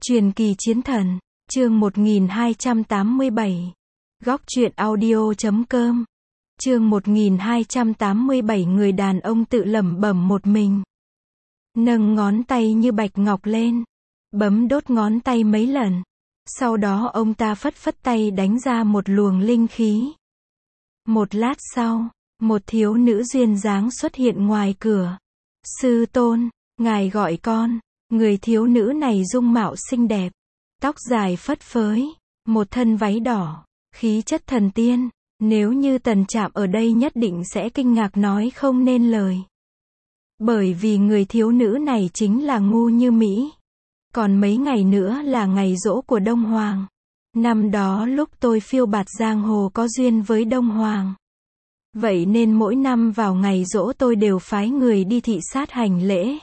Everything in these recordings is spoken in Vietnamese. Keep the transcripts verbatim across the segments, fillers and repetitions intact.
Truyền kỳ chiến thần, chương một nghìn hai trăm tám mươi bảy. Góc truyện audio chấm com. Chương một nghìn hai trăm tám mươi bảy người đàn ông tự lẩm bẩm một mình. Nâng ngón tay như bạch ngọc lên, bấm đốt ngón tay mấy lần. Sau đó ông ta phất phất tay đánh ra một luồng linh khí. Một lát sau, một thiếu nữ duyên dáng xuất hiện ngoài cửa. Sư tôn, ngài gọi con. Người thiếu nữ này dung mạo xinh đẹp, tóc dài phất phới, một thân váy đỏ, khí chất thần tiên. Nếu như Tần Trạm ở đây nhất định sẽ kinh ngạc nói không nên lời. Bởi vì người thiếu nữ này chính là Ngu Như Mỹ. Còn mấy ngày nữa là ngày giỗ của Đông Hoàng. Năm đó lúc tôi phiêu bạt giang hồ có duyên với Đông Hoàng. Vậy nên mỗi năm vào ngày giỗ tôi đều phái người đi thị sát hành lễ.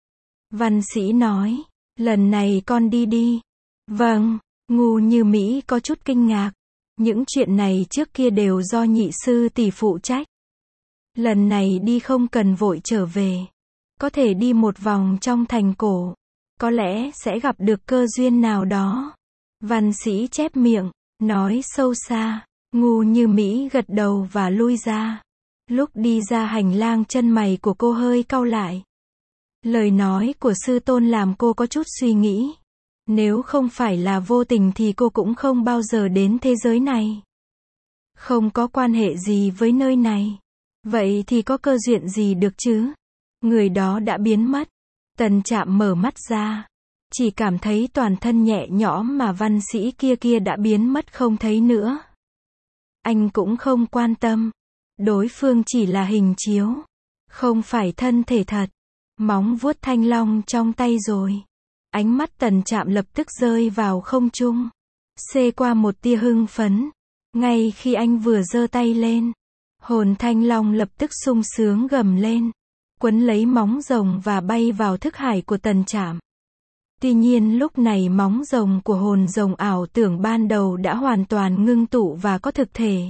Văn sĩ nói, lần này con đi đi. Vâng, Ngu Như Mỹ có chút kinh ngạc. Những chuyện này trước kia đều do nhị sư tỷ phụ trách. Lần này đi không cần vội trở về. Có thể đi một vòng trong thành cổ. Có lẽ sẽ gặp được cơ duyên nào đó. Văn sĩ chép miệng, nói sâu xa. Ngu Như Mỹ gật đầu và lui ra. Lúc đi ra hành lang chân mày của cô hơi cau lại. Lời nói của sư tôn làm cô có chút suy nghĩ. Nếu không phải là vô tình thì cô cũng không bao giờ đến thế giới này. Không có quan hệ gì với nơi này. Vậy thì có cơ duyên gì được chứ? Người đó đã biến mất. Tần Trạm mở mắt ra. Chỉ cảm thấy toàn thân nhẹ nhõm mà văn sĩ kia kia đã biến mất không thấy nữa. Anh cũng không quan tâm. Đối phương chỉ là hình chiếu. Không phải thân thể thật. Móng vuốt thanh long trong tay rồi. Ánh mắt Tần Trạm lập tức rơi vào không trung. Xê qua một tia hưng phấn. Ngay khi anh vừa giơ tay lên, hồn thanh long lập tức sung sướng gầm lên, quấn lấy móng rồng và bay vào thức hải của Tần Trạm. Tuy nhiên lúc này móng rồng của hồn rồng ảo tưởng ban đầu đã hoàn toàn ngưng tụ và có thực thể.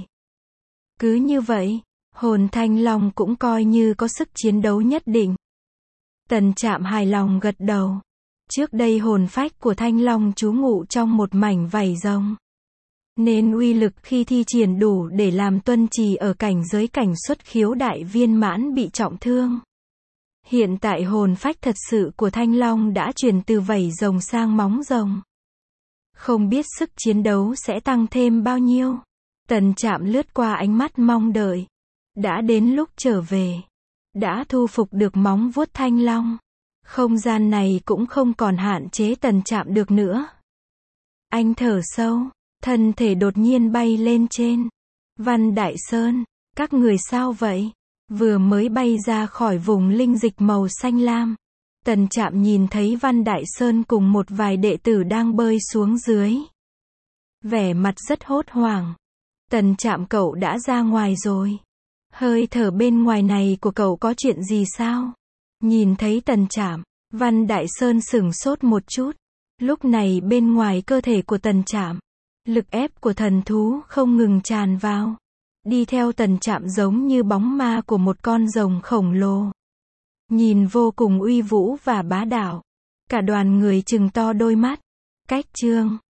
Cứ như vậy, hồn thanh long cũng coi như có sức chiến đấu nhất định. Tần Trạm hài lòng gật đầu. Trước đây hồn phách của thanh long trú ngụ trong một mảnh vảy rồng. Nên uy lực khi thi triển đủ để làm tuân trì ở cảnh giới cảnh xuất khiếu đại viên mãn bị trọng thương. Hiện tại hồn phách thật sự của thanh long đã chuyển từ vảy rồng sang móng rồng. Không biết sức chiến đấu sẽ tăng thêm bao nhiêu. Tần Trạm lướt qua ánh mắt mong đợi. Đã đến lúc trở về. Đã thu phục được móng vuốt thanh long. Không gian này cũng không còn hạn chế Tần Trạm được nữa. Anh thở sâu, thân thể đột nhiên bay lên trên. Văn Đại Sơn, các người sao vậy? Vừa mới bay ra khỏi vùng linh dịch màu xanh lam. Tần Trạm nhìn thấy Văn Đại Sơn cùng một vài đệ tử đang bơi xuống dưới. Vẻ mặt rất hốt hoảng. Tần Trạm, cậu đã ra ngoài rồi. Hơi thở bên ngoài này của cậu có chuyện gì sao? Nhìn thấy Tần Trạm, Văn Đại Sơn sửng sốt một chút. Lúc này bên ngoài cơ thể của Tần Trạm, lực ép của thần thú không ngừng tràn vào. Đi theo Tần Trạm giống như bóng ma của một con rồng khổng lồ. Nhìn vô cùng uy vũ và bá đạo. Cả đoàn người trừng to đôi mắt. Cách chương